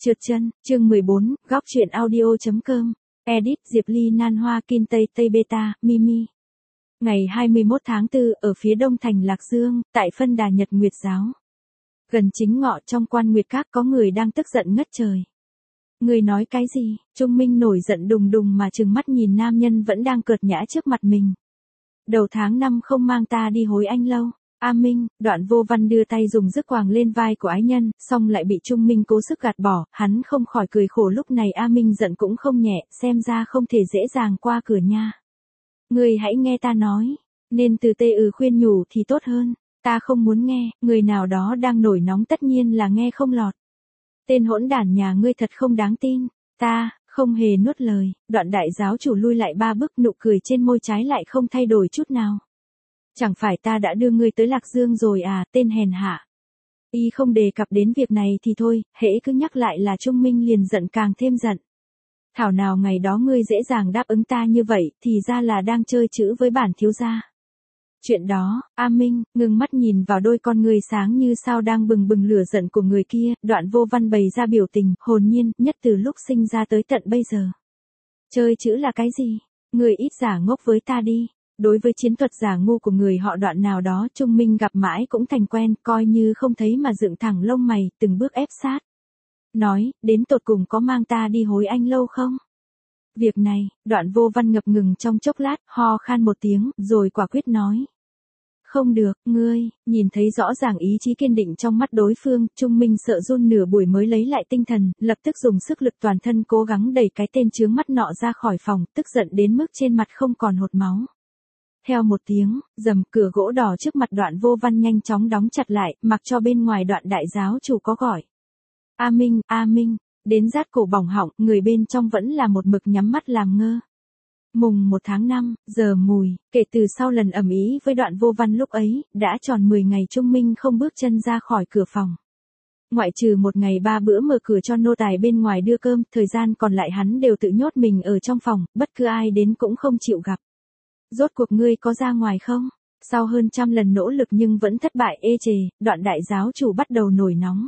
Trượt chân, chương 14, góc truyện audio.com. Edit Diệp Ly Nan Hoa Kin Tây Tây Beta, Mimi. Ngày 21 tháng 4 ở phía đông thành Lạc Dương, tại phân đà Nhật Nguyệt Giáo. Gần chính ngọ trong Quan Nguyệt Các có người đang tức giận ngất trời. Người nói cái gì? Trung Minh nổi giận đùng đùng mà trừng mắt nhìn nam nhân vẫn đang cợt nhã trước mặt mình. Đầu tháng 5 không mang ta đi hối anh lâu. A Minh, Đoạn Vô Văn đưa tay dùng dứt quàng lên vai của ái nhân, xong lại bị Trung Minh cố sức gạt bỏ, hắn không khỏi cười khổ. Lúc này A Minh giận cũng không nhẹ, xem ra không thể dễ dàng qua cửa nha. Người hãy nghe ta nói, nên từ tê khuyên nhủ thì tốt hơn, ta không muốn nghe, người nào đó đang nổi nóng tất nhiên là nghe không lọt. Tên hỗn đản nhà ngươi thật không đáng tin, ta không hề nuốt lời. Đoạn đại giáo chủ lui lại 3 bước, nụ cười trên môi trái lại không thay đổi chút nào. Chẳng phải ta đã đưa ngươi tới Lạc Dương rồi à, tên hèn hạ. Y không đề cập đến việc này thì thôi, hễ cứ nhắc lại là Trung Minh liền giận càng thêm giận. Thảo nào ngày đó ngươi dễ dàng đáp ứng ta như vậy, thì ra là đang chơi chữ với bản thiếu gia. Chuyện đó, A Minh, ngừng mắt nhìn vào đôi con người sáng như sao đang bừng bừng lửa giận của người kia, Đoạn Vô Văn bày ra biểu tình, hồn nhiên, nhất từ lúc sinh ra tới tận bây giờ. Chơi chữ là cái gì? Ngươi ít giả ngốc với ta đi. Đối với chiến thuật giả ngu của người họ Đoạn nào đó, Trung Minh gặp mãi cũng thành quen, coi như không thấy mà dựng thẳng lông mày, từng bước ép sát. Nói, đến tột cùng có mang ta đi hối anh lâu không? Việc này, Đoạn Vô Văn ngập ngừng trong chốc lát, ho khan một tiếng, rồi quả quyết nói. Không được, ngươi, nhìn thấy rõ ràng ý chí kiên định trong mắt đối phương, Trung Minh sợ run nửa buổi mới lấy lại tinh thần, lập tức dùng sức lực toàn thân cố gắng đẩy cái tên chướng mắt nọ ra khỏi phòng, tức giận đến mức trên mặt không còn hột máu. Theo một tiếng, rầm, cửa gỗ đỏ trước mặt Đoạn Vô Văn nhanh chóng đóng chặt lại, mặc cho bên ngoài Đoạn đại giáo chủ có gọi. A Minh, đến rát cổ bỏng họng, người bên trong vẫn là một mực nhắm mắt làm ngơ. Mùng 1 tháng 5, giờ mùi, kể từ sau lần ầm ĩ với Đoạn Vô Văn lúc ấy, đã tròn 10 ngày Trung Minh không bước chân ra khỏi cửa phòng. Ngoại trừ một ngày 3 bữa mở cửa cho nô tài bên ngoài đưa cơm, thời gian còn lại hắn đều tự nhốt mình ở trong phòng, bất cứ ai đến cũng không chịu gặp. Rốt cuộc ngươi có ra ngoài không? Sau hơn 100 lần nỗ lực nhưng vẫn thất bại ê chề, Đoạn đại giáo chủ bắt đầu nổi nóng.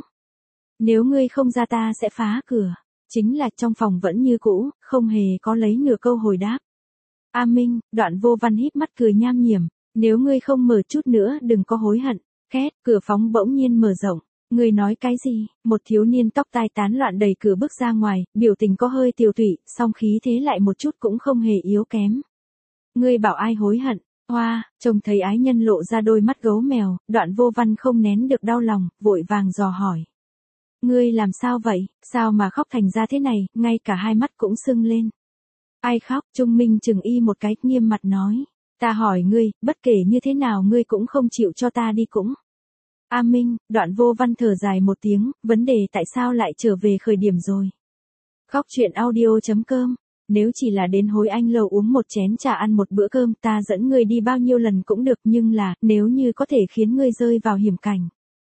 Nếu ngươi không ra ta sẽ phá cửa. Chính là trong phòng vẫn như cũ, không hề có lấy nửa câu hồi đáp. A Minh, Đoạn Vô Văn híp mắt cười nham hiểm. Nếu ngươi không mở chút nữa đừng có hối hận. Két, cửa phóng bỗng nhiên mở rộng. Ngươi nói cái gì? Một thiếu niên tóc tai tán loạn đẩy cửa bước ra ngoài, biểu tình có hơi tiều tụy, song khí thế lại một chút cũng không hề yếu kém. Ngươi bảo ai hối hận? Hoa, trông thấy ái nhân lộ ra đôi mắt gấu mèo, Đoạn Vô Văn không nén được đau lòng, vội vàng dò hỏi. Ngươi làm sao vậy? Sao mà khóc thành ra thế này, ngay cả hai mắt cũng sưng lên. Ai khóc? Trung Minh chừng y một cái, nghiêm mặt nói. Ta hỏi ngươi, bất kể như thế nào ngươi cũng không chịu cho ta đi cũng. A Minh, Đoạn Vô Văn thở dài một tiếng, vấn đề tại sao lại trở về khởi điểm rồi. Góc truyện audio.com. Nếu chỉ là đến hối anh lâu uống một chén trà ăn một bữa cơm, ta dẫn ngươi đi bao nhiêu lần cũng được, nhưng là, nếu như có thể khiến ngươi rơi vào hiểm cảnh.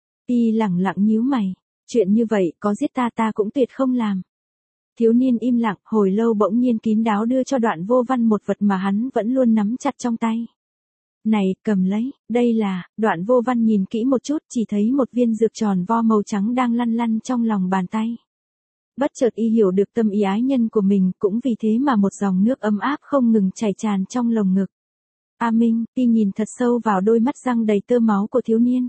Y lẳng lặng nhíu mày. Chuyện như vậy, có giết ta cũng tuyệt không làm. Thiếu niên im lặng, hồi lâu bỗng nhiên kín đáo đưa cho Đoạn Vô Văn một vật mà hắn vẫn luôn nắm chặt trong tay. Này, cầm lấy, đây là, Đoạn Vô Văn nhìn kỹ một chút, chỉ thấy một viên dược tròn vo màu trắng đang lăn lăn trong lòng bàn tay. Bất chợt y hiểu được tâm ý ái nhân của mình, cũng vì thế mà một dòng nước ấm áp không ngừng chảy tràn trong lồng ngực. A Minh, y nhìn thật sâu vào đôi mắt răng đầy tơ máu của thiếu niên.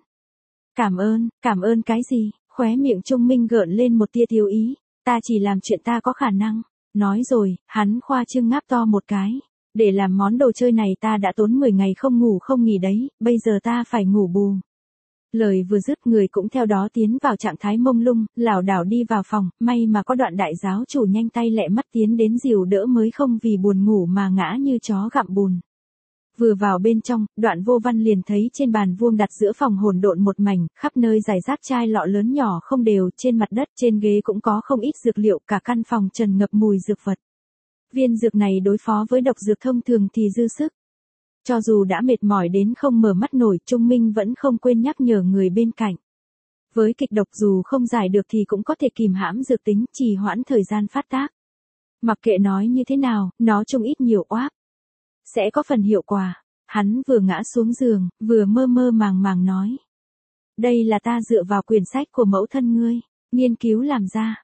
Cảm ơn cái gì? Khóe miệng Trung Minh gợn lên một tia thiếu ý. Ta chỉ làm chuyện ta có khả năng. Nói rồi, hắn khoa trương ngáp to một cái. Để làm món đồ chơi này ta đã tốn 10 ngày không ngủ không nghỉ đấy, bây giờ ta phải ngủ bù. Lời vừa dứt người cũng theo đó tiến vào trạng thái mông lung, lảo đảo đi vào phòng, may mà có Đoạn đại giáo chủ nhanh tay lẹ mắt tiến đến dìu đỡ mới không vì buồn ngủ mà ngã như chó gặm bùn. Vừa vào bên trong, Đoạn Vô Văn liền thấy trên bàn vuông đặt giữa phòng hỗn độn một mảnh, khắp nơi rải rác chai lọ lớn nhỏ không đều, trên mặt đất, trên ghế cũng có không ít dược liệu, cả căn phòng tràn ngập mùi dược vật. Viên dược này đối phó với độc dược thông thường thì dư sức. Cho dù đã mệt mỏi đến không mở mắt nổi, Trung Minh vẫn không quên nhắc nhở người bên cạnh. Với kịch độc dù không giải được thì cũng có thể kìm hãm dược tính, trì hoãn thời gian phát tác. Mặc kệ nói như thế nào, nó chung ít nhiều oáp sẽ có phần hiệu quả. Hắn vừa ngã xuống giường, vừa mơ mơ màng màng nói. Đây là ta dựa vào quyển sách của mẫu thân ngươi. nghiên cứu làm ra,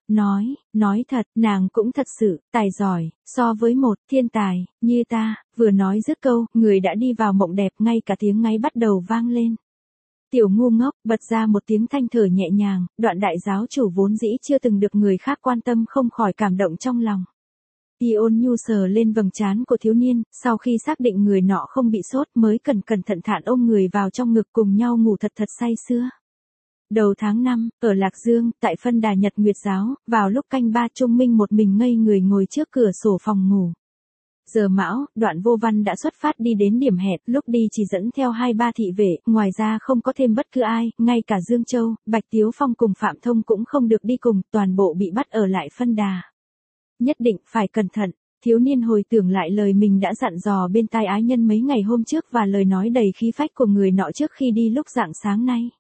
nói thật, nàng cũng thật sự, tài giỏi, so với một thiên tài, như ta, vừa nói dứt câu, người đã đi vào mộng đẹp, ngay cả tiếng ngáy bắt đầu vang lên. Tiểu ngu ngốc, bật ra một tiếng than thở nhẹ nhàng, Đoạn đại giáo chủ vốn dĩ chưa từng được người khác quan tâm không khỏi cảm động trong lòng. Y ôn nhu sờ lên vầng trán của thiếu niên, sau khi xác định người nọ không bị sốt mới cẩn thận thận ôm người vào trong ngực cùng nhau ngủ thật say sưa. Đầu tháng 5, ở Lạc Dương, tại phân đà Nhật Nguyệt Giáo, vào lúc canh 3 Trung Minh một mình ngây người ngồi trước cửa sổ phòng ngủ. Giờ mão, Đoạn Vô Văn đã xuất phát đi đến điểm hẹn, lúc đi chỉ dẫn theo 2-3 thị vệ, ngoài ra không có thêm bất cứ ai, ngay cả Dương Châu, Bạch Tiếu Phong cùng Phạm Thông cũng không được đi cùng, toàn bộ bị bắt ở lại phân đà. Nhất định phải cẩn thận, thiếu niên hồi tưởng lại lời mình đã dặn dò bên tai ái nhân mấy ngày hôm trước và lời nói đầy khí phách của người nọ trước khi đi lúc rạng sáng nay.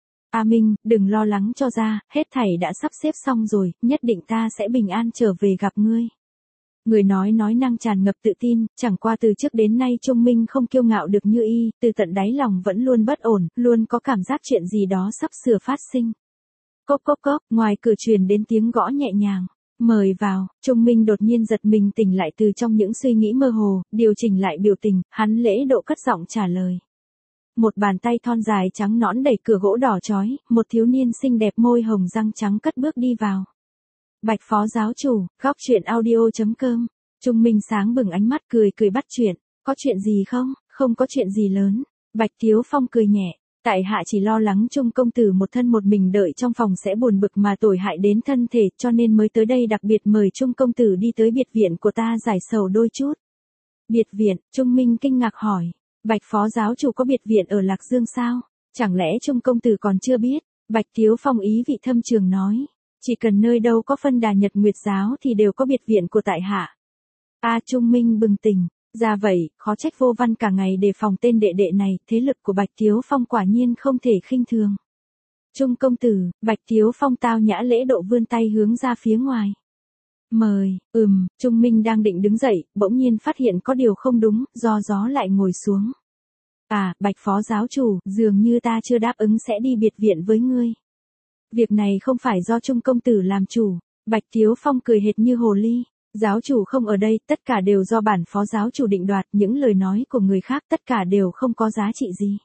A Minh, đừng lo lắng cho ra, hết thảy đã sắp xếp xong rồi, nhất định ta sẽ bình an trở về gặp ngươi. Người nói năng tràn ngập tự tin, chẳng qua từ trước đến nay Trung Minh không kiêu ngạo được như y, từ tận đáy lòng vẫn luôn bất ổn, luôn có cảm giác chuyện gì đó sắp sửa phát sinh. Cốc cốc cốc, ngoài cửa truyền đến tiếng gõ nhẹ nhàng. Mời vào, Trung Minh đột nhiên giật mình tỉnh lại từ trong những suy nghĩ mơ hồ, điều chỉnh lại biểu tình, hắn lễ độ cất giọng trả lời. Một bàn tay thon dài trắng nõn đẩy cửa gỗ đỏ chói, một thiếu niên xinh đẹp môi hồng răng trắng cất bước đi vào. Bạch phó giáo chủ, góc truyện audio.com. Trung Minh sáng bừng ánh mắt cười bắt chuyện, có chuyện gì không? Không có chuyện gì lớn. Bạch Tiếu Phong cười nhẹ, tại hạ chỉ lo lắng Trung công tử một thân một mình đợi trong phòng sẽ buồn bực mà tổn hại đến thân thể, cho nên mới tới đây đặc biệt mời Trung công tử đi tới biệt viện của ta giải sầu đôi chút. Biệt viện? Trung Minh kinh ngạc hỏi. Bạch phó giáo chủ có biệt viện ở Lạc Dương sao? Chẳng lẽ Trung công tử còn chưa biết? Bạch Tiếu Phong ý vị thâm trường nói. Chỉ cần nơi đâu có phân đà Nhật Nguyệt Giáo thì đều có biệt viện của tại hạ. Trung Minh bừng tỉnh. Ra vậy, khó trách Vô Văn cả ngày đề phòng tên đệ đệ này, thế lực của Bạch Tiếu Phong quả nhiên không thể khinh thường. Trung công tử, Bạch Tiếu Phong tao nhã lễ độ vươn tay hướng ra phía ngoài. Mời, Trung Minh đang định đứng dậy, bỗng nhiên phát hiện có điều không đúng, do gió lại ngồi xuống. Bạch phó giáo chủ, dường như ta chưa đáp ứng sẽ đi biệt viện với ngươi. Việc này không phải do Trung công tử làm chủ. Bạch Tiếu Phong cười hệt như hồ ly. Giáo chủ không ở đây, tất cả đều do bản phó giáo chủ định đoạt, những lời nói của người khác tất cả đều không có giá trị gì.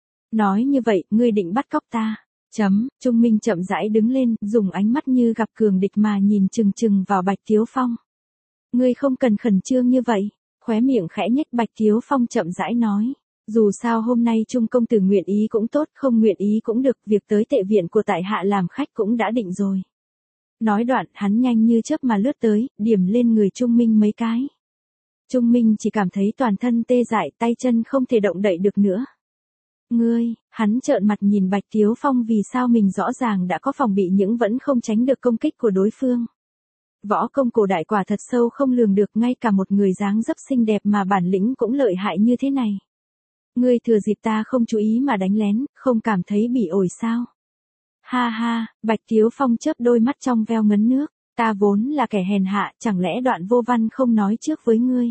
Nói như vậy, ngươi định bắt cóc ta. Trung Minh chậm rãi đứng lên, dùng ánh mắt như gặp cường địch mà nhìn chừng vào Bạch Tiếu Phong. Ngươi không cần khẩn trương như vậy. Khóe miệng khẽ nhếch, Bạch Tiếu Phong chậm rãi nói. Dù sao hôm nay Trung công tử nguyện ý cũng tốt, không nguyện ý cũng được, việc tới tệ viện của tại hạ làm khách cũng đã định rồi. Nói đoạn, hắn nhanh như chớp mà lướt tới, điểm lên người Trung Minh mấy cái. Trung Minh chỉ cảm thấy toàn thân tê dại, tay chân không thể động đậy được nữa. Ngươi, hắn trợn mặt nhìn Bạch Tiếu Phong vì sao mình rõ ràng đã có phòng bị nhưng vẫn không tránh được công kích của đối phương. Võ công cổ đại quả thật sâu không lường được, ngay cả một người dáng dấp xinh đẹp mà bản lĩnh cũng lợi hại như thế này. Ngươi thừa dịp ta không chú ý mà đánh lén, không cảm thấy bị ổi sao? Ha ha, Bạch Tiếu Phong chớp đôi mắt trong veo ngấn nước, ta vốn là kẻ hèn hạ, chẳng lẽ Đoạn Vô Văn không nói trước với ngươi?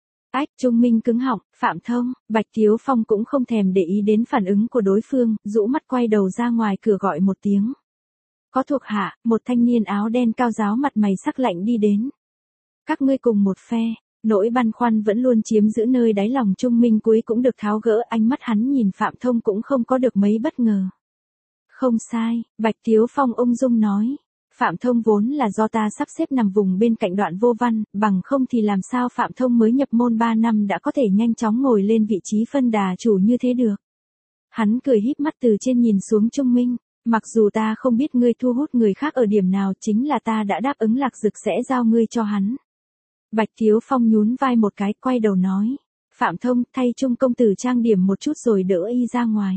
Trung Minh cứng họng, Phạm Thông, Bạch Tiếu Phong cũng không thèm để ý đến phản ứng của đối phương, rũ mắt quay đầu ra ngoài cửa gọi một tiếng. Có thuộc hạ, một thanh niên áo đen cao ráo mặt mày sắc lạnh đi đến. Các ngươi cùng một phe. Nỗi băn khoăn vẫn luôn chiếm giữ nơi đáy lòng Trung Minh cuối cũng được tháo gỡ, ánh mắt hắn nhìn Phạm Thông cũng không có được mấy bất ngờ. Không sai, Bạch Tiếu Phong ung dung nói. Phạm Thông vốn là do ta sắp xếp nằm vùng bên cạnh Đoạn Vô Văn, bằng không thì làm sao Phạm Thông mới nhập môn 3 năm đã có thể nhanh chóng ngồi lên vị trí phân đà chủ như thế được. Hắn cười híp mắt từ trên nhìn xuống Trung Minh. Mặc dù ta không biết ngươi thu hút người khác ở điểm nào, chính là ta đã đáp ứng Lạc Dực sẽ giao ngươi cho hắn. Bạch Tiếu Phong nhún vai một cái, quay đầu nói. Phạm Thông, thay Trung công tử trang điểm một chút rồi đỡ y ra ngoài.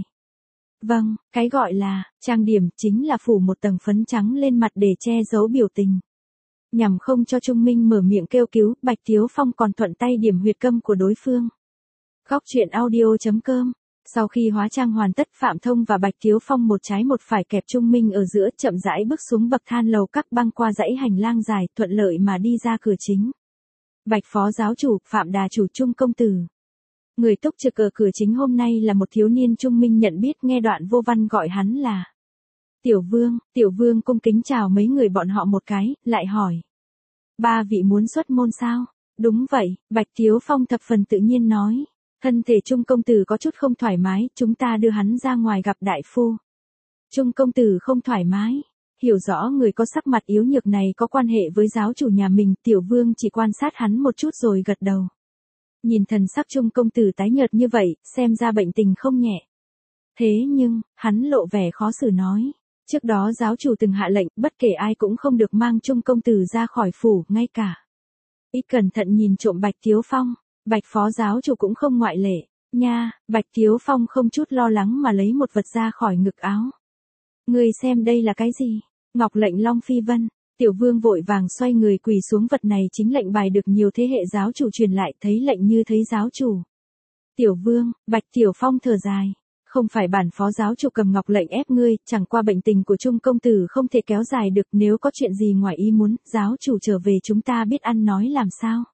Vâng, cái gọi là trang điểm chính là phủ một tầng phấn trắng lên mặt để che giấu biểu tình. Nhằm không cho Trung Minh mở miệng kêu cứu, Bạch Tiếu Phong còn thuận tay điểm huyệt câm của đối phương. Góc truyện audio.com. Sau khi hóa trang hoàn tất, Phạm Thông và Bạch Tiếu Phong một trái một phải kẹp Trung Minh ở giữa, chậm rãi bước xuống bậc thang lầu các, băng qua dãy hành lang dài, thuận lợi mà đi ra cửa chính. Bạch phó giáo chủ, Phạm đà chủ, Trung công tử. Người túc trực ở cửa chính hôm nay là một thiếu niên Trung Minh nhận biết, nghe Đoạn Vô Văn gọi hắn là Tiểu vương cung kính chào mấy người bọn họ một cái, lại hỏi. Ba vị muốn xuất môn sao? Đúng vậy, Bạch Tiếu Phong thập phần tự nhiên nói. Thân thể Trung công tử có chút không thoải mái, chúng ta đưa hắn ra ngoài gặp đại phu. Trung công tử không thoải mái. Hiểu rõ người có sắc mặt yếu nhược này có quan hệ với giáo chủ nhà mình, Tiểu Vương chỉ quan sát hắn một chút rồi gật đầu. Nhìn thần sắc Trung công tử tái nhợt như vậy, xem ra bệnh tình không nhẹ. Thế nhưng, hắn lộ vẻ khó xử nói. Trước đó giáo chủ từng hạ lệnh, bất kể ai cũng không được mang Trung công tử ra khỏi phủ, ngay cả. Ít cẩn thận nhìn trộm Bạch Tiếu Phong, Bạch phó giáo chủ cũng không ngoại lệ. Nha, Bạch Tiếu Phong không chút lo lắng mà lấy một vật ra khỏi ngực áo. Người xem đây là cái gì? Ngọc lệnh Long Phi Vân. Tiểu Vương vội vàng xoay người quỳ xuống, vật này chính lệnh bài được nhiều thế hệ giáo chủ truyền lại, thấy lệnh như thấy giáo chủ. Tiểu Vương, Bạch Tiểu Phong thở dài. Không phải bản phó giáo chủ cầm ngọc lệnh ép ngươi, chẳng qua bệnh tình của Trung công tử không thể kéo dài được, nếu có chuyện gì ngoài ý muốn, giáo chủ trở về chúng ta biết ăn nói làm sao.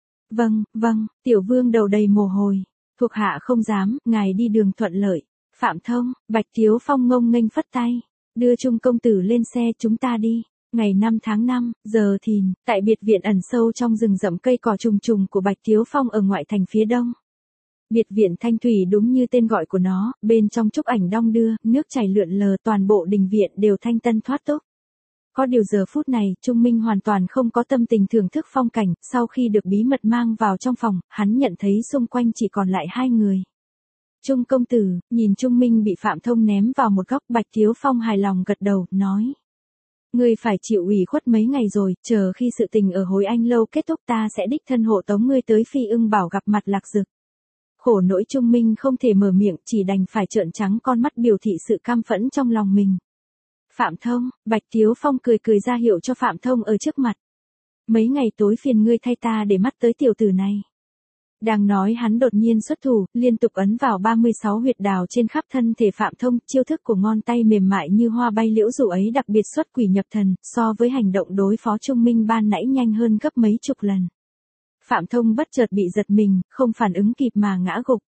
Vâng, Tiểu Vương đầu đầy mồ hôi. Thuộc hạ không dám, ngài đi đường thuận lợi. Phạm Thông, Bạch Tiếu Phong ngông nghênh phất tay. Đưa Trung công tử lên xe, chúng ta đi. Ngày 5 tháng 5, giờ thìn, tại biệt viện ẩn sâu trong rừng rậm cây cỏ trùng trùng của Bạch Tiếu Phong ở ngoại thành phía đông. Biệt viện Thanh Thủy đúng như tên gọi của nó, bên trong trúc ảnh đong đưa, nước chảy lượn lờ, toàn bộ đình viện đều thanh tân thoát tục. Có điều giờ phút này, Trung Minh hoàn toàn không có tâm tình thưởng thức phong cảnh, sau khi được bí mật mang vào trong phòng, hắn nhận thấy xung quanh chỉ còn lại hai người. Trung công tử, nhìn Trung Minh bị Phạm Thông ném vào một góc, Bạch Tiếu Phong hài lòng gật đầu, nói. Ngươi phải chịu ủy khuất mấy ngày rồi, chờ khi sự tình ở Hối Anh lâu kết thúc ta sẽ đích thân hộ tống ngươi tới Phi Ưng Bảo gặp mặt Lạc Dực. Khổ nỗi Trung Minh không thể mở miệng, chỉ đành phải trợn trắng con mắt biểu thị sự cam phẫn trong lòng mình. Phạm Thông, Bạch Tiếu Phong cười cười ra hiệu cho Phạm Thông ở trước mặt. Mấy ngày tối phiền ngươi thay ta để mắt tới tiểu tử này. Đang nói hắn đột nhiên xuất thủ, liên tục ấn vào 36 huyệt đào trên khắp thân thể Phạm Thông, chiêu thức của ngón tay mềm mại như hoa bay liễu dụ ấy đặc biệt xuất quỷ nhập thần, so với hành động đối phó Trung Minh ban nãy nhanh hơn gấp mấy chục lần. Phạm Thông bất chợt bị giật mình, không phản ứng kịp mà ngã gục.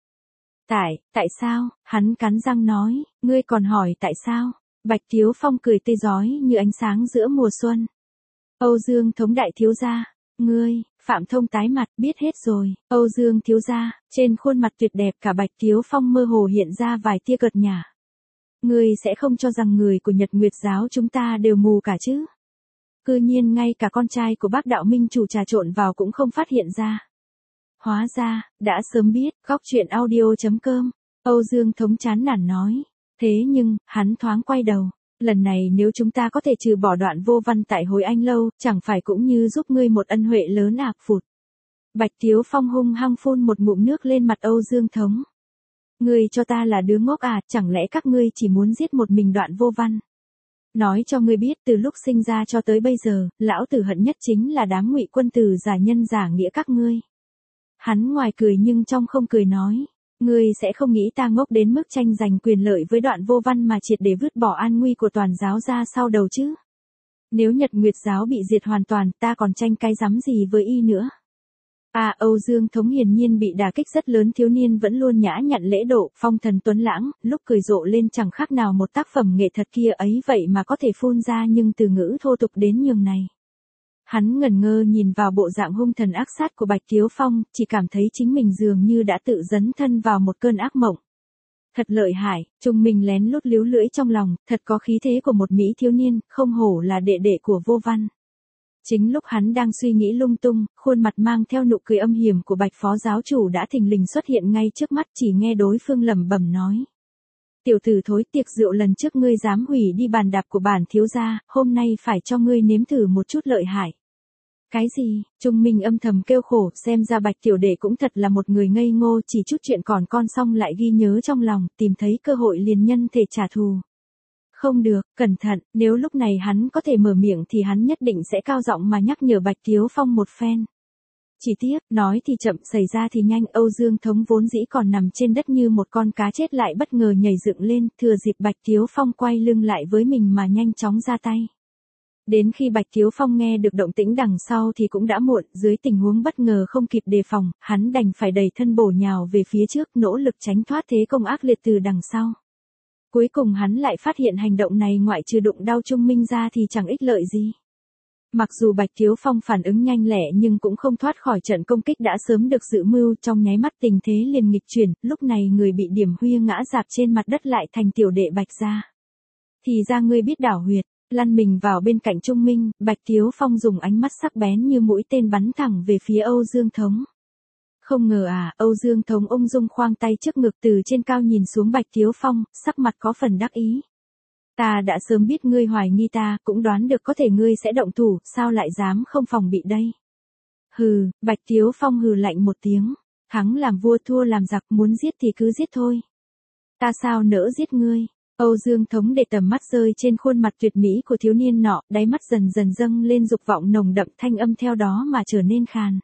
Tại sao? Hắn cắn răng nói, ngươi còn hỏi tại sao? Bạch Tiếu Phong cười tươi rói như ánh sáng giữa mùa xuân. Âu Dương Thống đại thiếu gia, ngươi, Phạm Thông tái mặt, biết hết rồi. Âu Dương thiếu gia, trên khuôn mặt tuyệt đẹp cả Bạch Tiếu Phong mơ hồ hiện ra vài tia cợt nhả. Ngươi sẽ không cho rằng người của Nhật Nguyệt giáo chúng ta đều mù cả chứ? Cư nhiên ngay cả con trai của bác đạo minh chủ trà trộn vào cũng không phát hiện ra. Hóa ra, đã sớm biết, góc chuyện audio.com. Âu Dương Thống chán nản nói. Thế nhưng, hắn thoáng quay đầu. Lần này nếu chúng ta có thể trừ bỏ đoạn vô văn tại Hối Anh lâu, chẳng phải cũng như giúp ngươi một ân huệ lớn à? Phụt. Bạch Tiếu Phong hung hăng phun một ngụm nước lên mặt Âu Dương Thống. Ngươi cho ta là đứa ngốc à, chẳng lẽ các ngươi chỉ muốn giết một mình đoạn vô văn? Nói cho ngươi biết, từ lúc sinh ra cho tới bây giờ, lão tử hận nhất chính là đám ngụy quân tử giả nhân giả nghĩa các ngươi. Hắn ngoài cười nhưng trong không cười nói. Ngươi sẽ không nghĩ ta ngốc đến mức tranh giành quyền lợi với đoạn vô văn mà triệt để vứt bỏ an nguy của toàn giáo ra sau đầu chứ. Nếu Nhật Nguyệt giáo bị diệt hoàn toàn, ta còn tranh cái rắm gì với y nữa. Âu Dương Thống hiển nhiên bị đả kích rất lớn, thiếu niên vẫn luôn nhã nhặn lễ độ, phong thần tuấn lãng, lúc cười rộ lên chẳng khác nào một tác phẩm nghệ thuật kia ấy, vậy mà có thể phun ra nhưng từ ngữ thô tục đến nhường này. Hắn ngẩn ngơ nhìn vào bộ dạng hung thần ác sát của Bạch Tiếu Phong, chỉ cảm thấy chính mình dường như đã tự dấn thân vào một cơn ác mộng. Thật lợi hại, Trung Minh lén lút líu lưỡi trong lòng, thật có khí thế của một mỹ thiếu niên, không hổ là đệ đệ của vô văn. Chính lúc hắn đang suy nghĩ lung tung, khuôn mặt mang theo nụ cười âm hiểm của Bạch phó giáo chủ đã thình lình xuất hiện ngay trước mắt, chỉ nghe đối phương lẩm bẩm nói. Tiểu tử thối, tiệc rượu lần trước ngươi dám hủy đi bàn đạp của bản thiếu gia, hôm nay phải cho ngươi nếm thử một chút lợi hại. Cái gì? Trung Minh âm thầm kêu khổ, xem ra Bạch tiểu đệ cũng thật là một người ngây ngô, chỉ chút chuyện còn con xong lại ghi nhớ trong lòng, tìm thấy cơ hội liền nhân thể trả thù. Không được, cẩn thận, nếu lúc này hắn có thể mở miệng thì hắn nhất định sẽ cao giọng mà nhắc nhở Bạch Tiếu Phong một phen. Chỉ tiếc, nói thì chậm, xảy ra thì nhanh, Âu Dương Thống vốn dĩ còn nằm trên đất như một con cá chết lại bất ngờ nhảy dựng lên, thừa dịp Bạch Tiếu Phong quay lưng lại với mình mà nhanh chóng ra tay. Đến khi Bạch Tiếu Phong nghe được động tĩnh đằng sau thì cũng đã muộn, dưới tình huống bất ngờ không kịp đề phòng, hắn đành phải đẩy thân bổ nhào về phía trước, nỗ lực tránh thoát thế công ác liệt từ đằng sau. Cuối cùng hắn lại phát hiện hành động này ngoại trừ đụng đau Trung Minh ra thì chẳng ích lợi gì. Mặc dù Bạch Thiếu Phong phản ứng nhanh lẹ nhưng cũng không thoát khỏi trận công kích đã sớm được dự mưu, trong nháy mắt tình thế liền nghịch chuyển, lúc này người bị điểm huy ngã rạp trên mặt đất lại thành tiểu đệ Bạch gia. Thì ra ngươi biết đảo huyệt, lăn mình vào bên cạnh Trung Minh, Bạch Thiếu Phong dùng ánh mắt sắc bén như mũi tên bắn thẳng về phía Âu Dương Thống. Không ngờ Âu Dương Thống ung dung khoang tay trước ngực từ trên cao nhìn xuống Bạch Thiếu Phong, sắc mặt có phần đắc ý. Ta đã sớm biết ngươi hoài nghi ta, cũng đoán được có thể ngươi sẽ động thủ, sao lại dám không phòng bị đây. Hừ, Bạch Thiếu Phong hừ lạnh một tiếng, thắng làm vua thua làm giặc, muốn giết thì cứ giết thôi. Ta sao nỡ giết ngươi. Âu Dương Thống để tầm mắt rơi trên khuôn mặt tuyệt mỹ của thiếu niên nọ, đáy mắt dần dần dâng lên dục vọng nồng đậm, thanh âm theo đó mà trở nên khàn.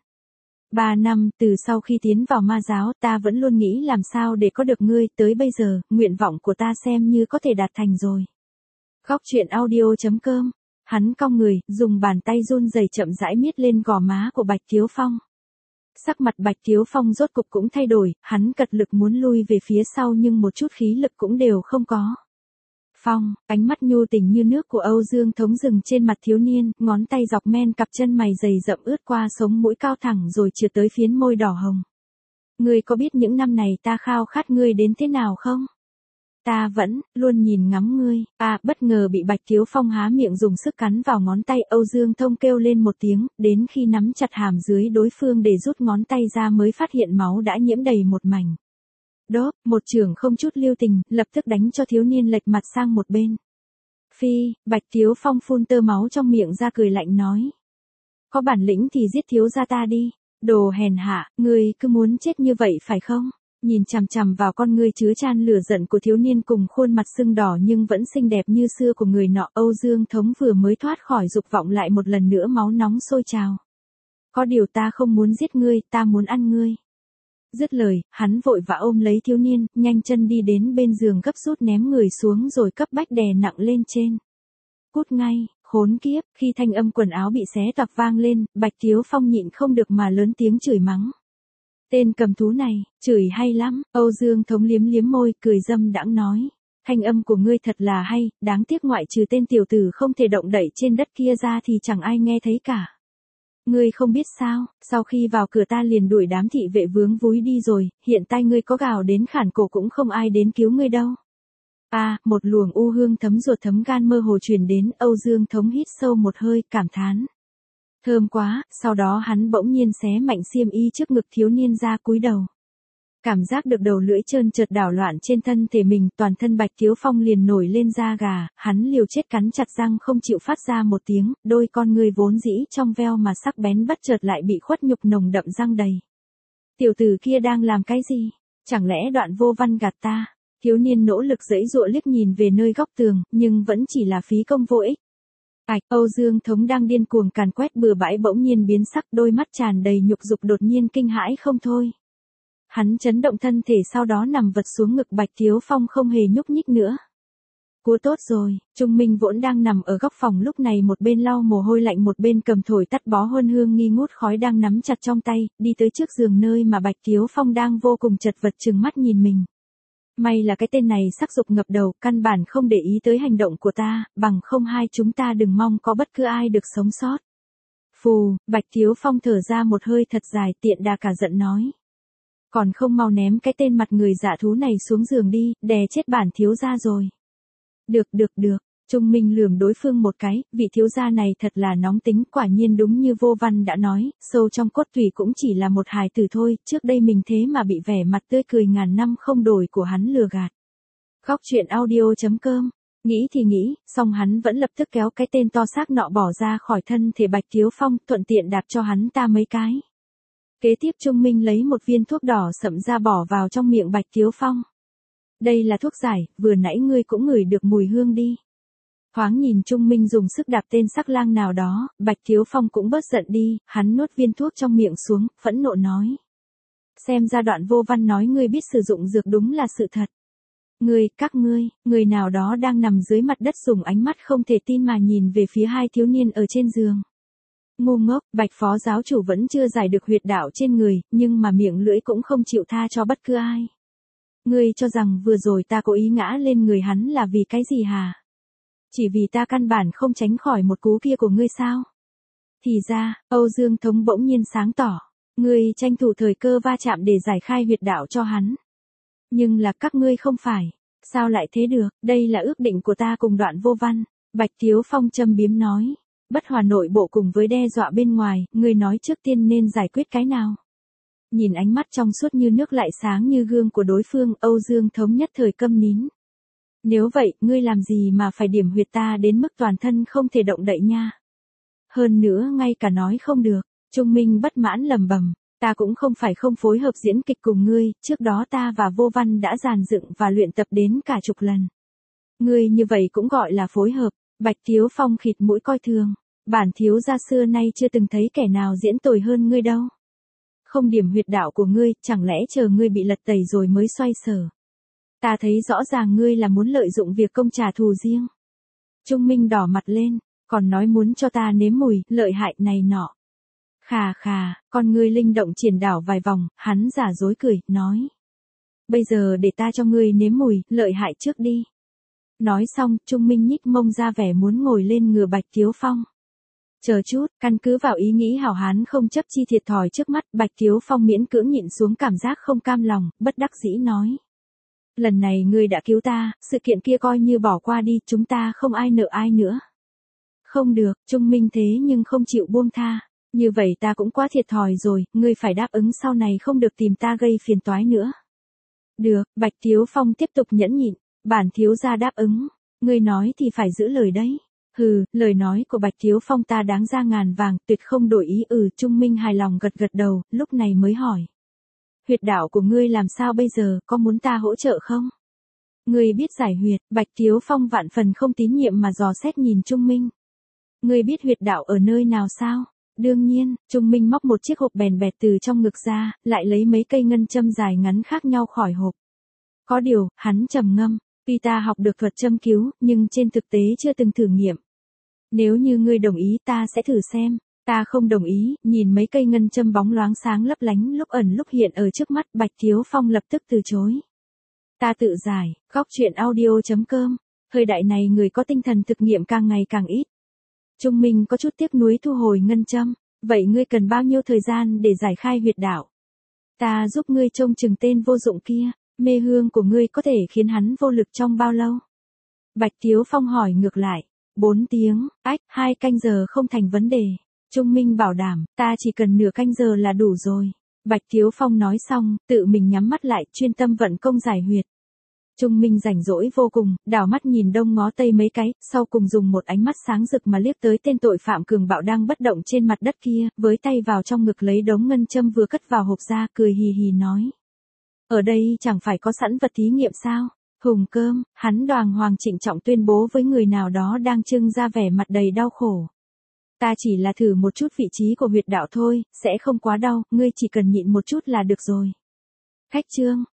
3 năm, từ sau khi tiến vào ma giáo, ta vẫn luôn nghĩ làm sao để có được ngươi, tới bây giờ, nguyện vọng của ta xem như có thể đạt thành rồi. Góc truyện audio.com. Hắn cong người, dùng bàn tay run rẩy chậm rãi miết lên gò má của Bạch Thiếu Phong. Sắc mặt Bạch Thiếu Phong rốt cục cũng thay đổi, hắn cật lực muốn lui về phía sau nhưng một chút khí lực cũng đều không có. Phong, ánh mắt nhu tình như nước của Âu Dương Thống dừng trên mặt thiếu niên, ngón tay dọc men cặp chân mày dày rậm ướt qua sống mũi cao thẳng rồi trượt tới phiến môi đỏ hồng. Ngươi có biết những năm này ta khao khát ngươi đến thế nào không? Ta vẫn, luôn nhìn ngắm ngươi. Bất ngờ bị Bạch Thiếu Phong há miệng dùng sức cắn vào ngón tay, Âu Dương Thông kêu lên một tiếng, đến khi nắm chặt hàm dưới đối phương để rút ngón tay ra mới phát hiện máu đã nhiễm đầy một mảnh. Đốp, một chưởng không chút lưu tình, lập tức đánh cho thiếu niên lệch mặt sang một bên. Phi, Bạch Thiếu Phong phun tơ máu trong miệng ra cười lạnh nói. Có bản lĩnh thì giết thiếu gia ta đi, đồ hèn hạ, ngươi cứ muốn chết như vậy phải không? Nhìn chằm chằm vào con ngươi chứa chan lửa giận của thiếu niên cùng khuôn mặt sưng đỏ nhưng vẫn xinh đẹp như xưa của người nọ, Âu Dương Thống vừa mới thoát khỏi dục vọng lại một lần nữa máu nóng sôi trào. Có điều ta không muốn giết ngươi, ta muốn ăn ngươi. Dứt lời, hắn vội vã ôm lấy thiếu niên, nhanh chân đi đến bên giường gấp rút ném người xuống rồi cấp bách đè nặng lên trên. Cút ngay, khốn kiếp, khi thanh âm quần áo bị xé toạc vang lên, Bạch Thiếu Phong nhịn không được mà lớn tiếng chửi mắng. Tên cầm thú này, chửi hay lắm, Âu Dương Thống liếm liếm môi, cười dâm đãng nói. Thanh âm của ngươi thật là hay, đáng tiếc ngoại trừ tên tiểu tử không thể động đậy trên đất kia ra thì chẳng ai nghe thấy cả. Ngươi không biết sao, sau khi vào cửa ta liền đuổi đám thị vệ vướng vúi đi rồi, hiện tại ngươi có gào đến khản cổ cũng không ai đến cứu ngươi đâu. Một luồng u hương thấm ruột thấm gan mơ hồ truyền đến, Âu Dương Thống hít sâu một hơi, cảm thán. Thơm quá, sau đó hắn bỗng nhiên xé mạnh xiêm y trước ngực thiếu niên ra cúi đầu. Cảm giác được đầu lưỡi trơn trượt đảo loạn trên thân thể mình, toàn thân Bạch Thiếu Phong liền nổi lên da gà, hắn liều chết cắn chặt răng không chịu phát ra một tiếng, đôi con người vốn dĩ trong veo mà sắc bén bất chợt lại bị khuất nhục nồng đậm răng đầy. Tiểu tử kia đang làm cái gì? Chẳng lẽ Đoạn Vô Văn gạt ta? Thiếu niên nỗ lực giãy giụa liếc nhìn về nơi góc tường, nhưng vẫn chỉ là phí công vô ích. Âu Dương Thống đang điên cuồng càn quét bừa bãi bỗng nhiên biến sắc, đôi mắt tràn đầy nhục dục đột nhiên kinh hãi không thôi. Hắn chấn động thân thể sau đó nằm vật xuống ngực Bạch Thiếu Phong không hề nhúc nhích nữa. Cú tốt rồi, Trung Minh vốn đang nằm ở góc phòng lúc này một bên lau mồ hôi lạnh một bên cầm thổi tắt bó huân hương nghi ngút khói đang nắm chặt trong tay, đi tới trước giường nơi mà Bạch Thiếu Phong đang vô cùng chật vật trừng mắt nhìn mình. May là cái tên này sắc dục ngập đầu, căn bản không để ý tới hành động của ta, bằng không hai chúng ta đừng mong có bất cứ ai được sống sót. Phù, Bạch Thiếu Phong thở ra một hơi thật dài, tiện đà cả giận nói. Còn không mau ném cái tên mặt người dạ thú này xuống giường đi, đè chết bản thiếu gia rồi. Được. Trung Minh lườm đối phương một cái, vị thiếu gia này thật là nóng tính, quả nhiên đúng như Vô Văn đã nói, sâu trong cốt tủy cũng chỉ là một hài tử thôi, trước đây mình thế mà bị vẻ mặt tươi cười ngàn năm không đổi của hắn lừa gạt. Góc truyện audio.com. Nghĩ thì nghĩ, song hắn vẫn lập tức kéo cái tên to xác nọ bỏ ra khỏi thân thể Bạch Thiếu Phong, thuận tiện đạp cho hắn ta mấy cái. Kế tiếp Trung Minh lấy một viên thuốc đỏ sậm ra bỏ vào trong miệng Bạch Thiếu Phong. Đây là thuốc giải, vừa nãy ngươi cũng ngửi được mùi hương đi. Thoáng nhìn Trung Minh dùng sức đạp tên sắc lang nào đó, Bạch Thiếu Phong cũng bớt giận đi, hắn nuốt viên thuốc trong miệng xuống, phẫn nộ nói. Xem ra Đoạn Vô Văn nói ngươi biết sử dụng dược đúng là sự thật. Các ngươi, người nào đó đang nằm dưới mặt đất dùng ánh mắt không thể tin mà nhìn về phía hai thiếu niên ở trên giường. Ngu ngốc, Bạch phó giáo chủ vẫn chưa giải được huyệt đạo trên người, nhưng mà miệng lưỡi cũng không chịu tha cho bất cứ ai. Ngươi cho rằng vừa rồi ta cố ý ngã lên người hắn là vì cái gì hả? Chỉ vì ta căn bản không tránh khỏi một cú kia của ngươi sao? Thì ra, Âu Dương Thống bỗng nhiên sáng tỏ. Ngươi tranh thủ thời cơ va chạm để giải khai huyệt đạo cho hắn. Nhưng là các ngươi không phải. Sao lại thế được, đây là ước định của ta cùng Đoạn Vô Văn. Bạch Thiếu Phong châm biếm nói. Bất hòa nội bộ cùng với đe dọa bên ngoài, ngươi nói trước tiên nên giải quyết cái nào? Nhìn ánh mắt trong suốt như nước lại sáng như gương của đối phương, Âu Dương Thống nhất thời câm nín. Nếu vậy, ngươi làm gì mà phải điểm huyệt ta đến mức toàn thân không thể động đậy nha? Hơn nữa ngay cả nói không được, Trung Minh bất mãn lầm bầm, ta cũng không phải không phối hợp diễn kịch cùng ngươi, trước đó ta và Vô Văn đã dàn dựng và luyện tập đến cả chục lần. Ngươi như vậy cũng gọi là phối hợp. Bạch Thiếu Phong khịt mũi coi thường, bản thiếu gia xưa nay chưa từng thấy kẻ nào diễn tồi hơn ngươi đâu. Không điểm huyệt đạo của ngươi, chẳng lẽ chờ ngươi bị lật tẩy rồi mới xoay sở. Ta thấy rõ ràng ngươi là muốn lợi dụng việc công trả thù riêng. Trung Minh đỏ mặt lên, còn nói muốn cho ta nếm mùi, lợi hại này nọ. Khà khà, con ngươi linh động triển đảo vài vòng, hắn giả dối cười, nói. Bây giờ để ta cho ngươi nếm mùi, lợi hại trước đi. Nói xong, Trung Minh nhích mông ra vẻ muốn ngồi lên ngựa Bạch Thiếu Phong. Chờ chút, căn cứ vào ý nghĩ hảo hán không chấp chi thiệt thòi trước mắt, Bạch Thiếu Phong miễn cưỡng nhịn xuống cảm giác không cam lòng, bất đắc dĩ nói. Lần này ngươi đã cứu ta, sự kiện kia coi như bỏ qua đi, chúng ta không ai nợ ai nữa. Không được, Trung Minh thế nhưng không chịu buông tha. Như vậy ta cũng quá thiệt thòi rồi, ngươi phải đáp ứng sau này không được tìm ta gây phiền toái nữa. Được, Bạch Thiếu Phong tiếp tục nhẫn nhịn, bản thiếu gia đáp ứng, ngươi nói thì phải giữ lời đấy. Hừ, lời nói của Bạch Thiếu Phong ta đáng ra ngàn vàng, tuyệt không đổi ý. Trung Minh hài lòng gật gật đầu, lúc này mới hỏi. Huyệt đạo của ngươi làm sao bây giờ, có muốn ta hỗ trợ không? Ngươi biết giải huyệt, Bạch Thiếu Phong vạn phần không tín nhiệm mà dò xét nhìn Trung Minh. Ngươi biết huyệt đạo ở nơi nào sao? Đương nhiên, Trung Minh móc một chiếc hộp bèn bẹt từ trong ngực ra, lại lấy mấy cây ngân châm dài ngắn khác nhau khỏi hộp. Có điều, hắn trầm ngâm, tuy ta học được thuật châm cứu, nhưng trên thực tế chưa từng thử nghiệm. Nếu như ngươi đồng ý ta sẽ thử xem. Ta không đồng ý, nhìn mấy cây ngân châm bóng loáng sáng lấp lánh lúc ẩn lúc hiện ở trước mắt, Bạch Thiếu Phong lập tức từ chối. Ta tự giải, góc truyện audio.com, thời đại này người có tinh thần thực nghiệm càng ngày càng ít. Trung Minh có chút tiếc nuối thu hồi ngân châm, vậy ngươi cần bao nhiêu thời gian để giải khai huyệt đạo? Ta giúp ngươi trông chừng tên vô dụng kia, mê hương của ngươi có thể khiến hắn vô lực trong bao lâu? Bạch Thiếu Phong hỏi ngược lại, 4 tiếng, 2 canh giờ không thành vấn đề. Trung Minh bảo đảm, ta chỉ cần nửa canh giờ là đủ rồi. Bạch Thiếu Phong nói xong, tự mình nhắm mắt lại, chuyên tâm vận công giải huyệt. Trung Minh rảnh rỗi vô cùng, đảo mắt nhìn đông ngó tây mấy cái, sau cùng dùng một ánh mắt sáng rực mà liếc tới tên tội phạm cường bạo đang bất động trên mặt đất kia, với tay vào trong ngực lấy đống ngân châm vừa cất vào hộp ra, cười hì hì nói. Ở đây chẳng phải có sẵn vật thí nghiệm sao? Hùng cơm, hắn đoàng hoàng trịnh trọng tuyên bố với người nào đó đang trưng ra vẻ mặt đầy đau khổ. Ta chỉ là thử một chút vị trí của huyệt đạo thôi, sẽ không quá đau, ngươi chỉ cần nhịn một chút là được rồi. Khách trương,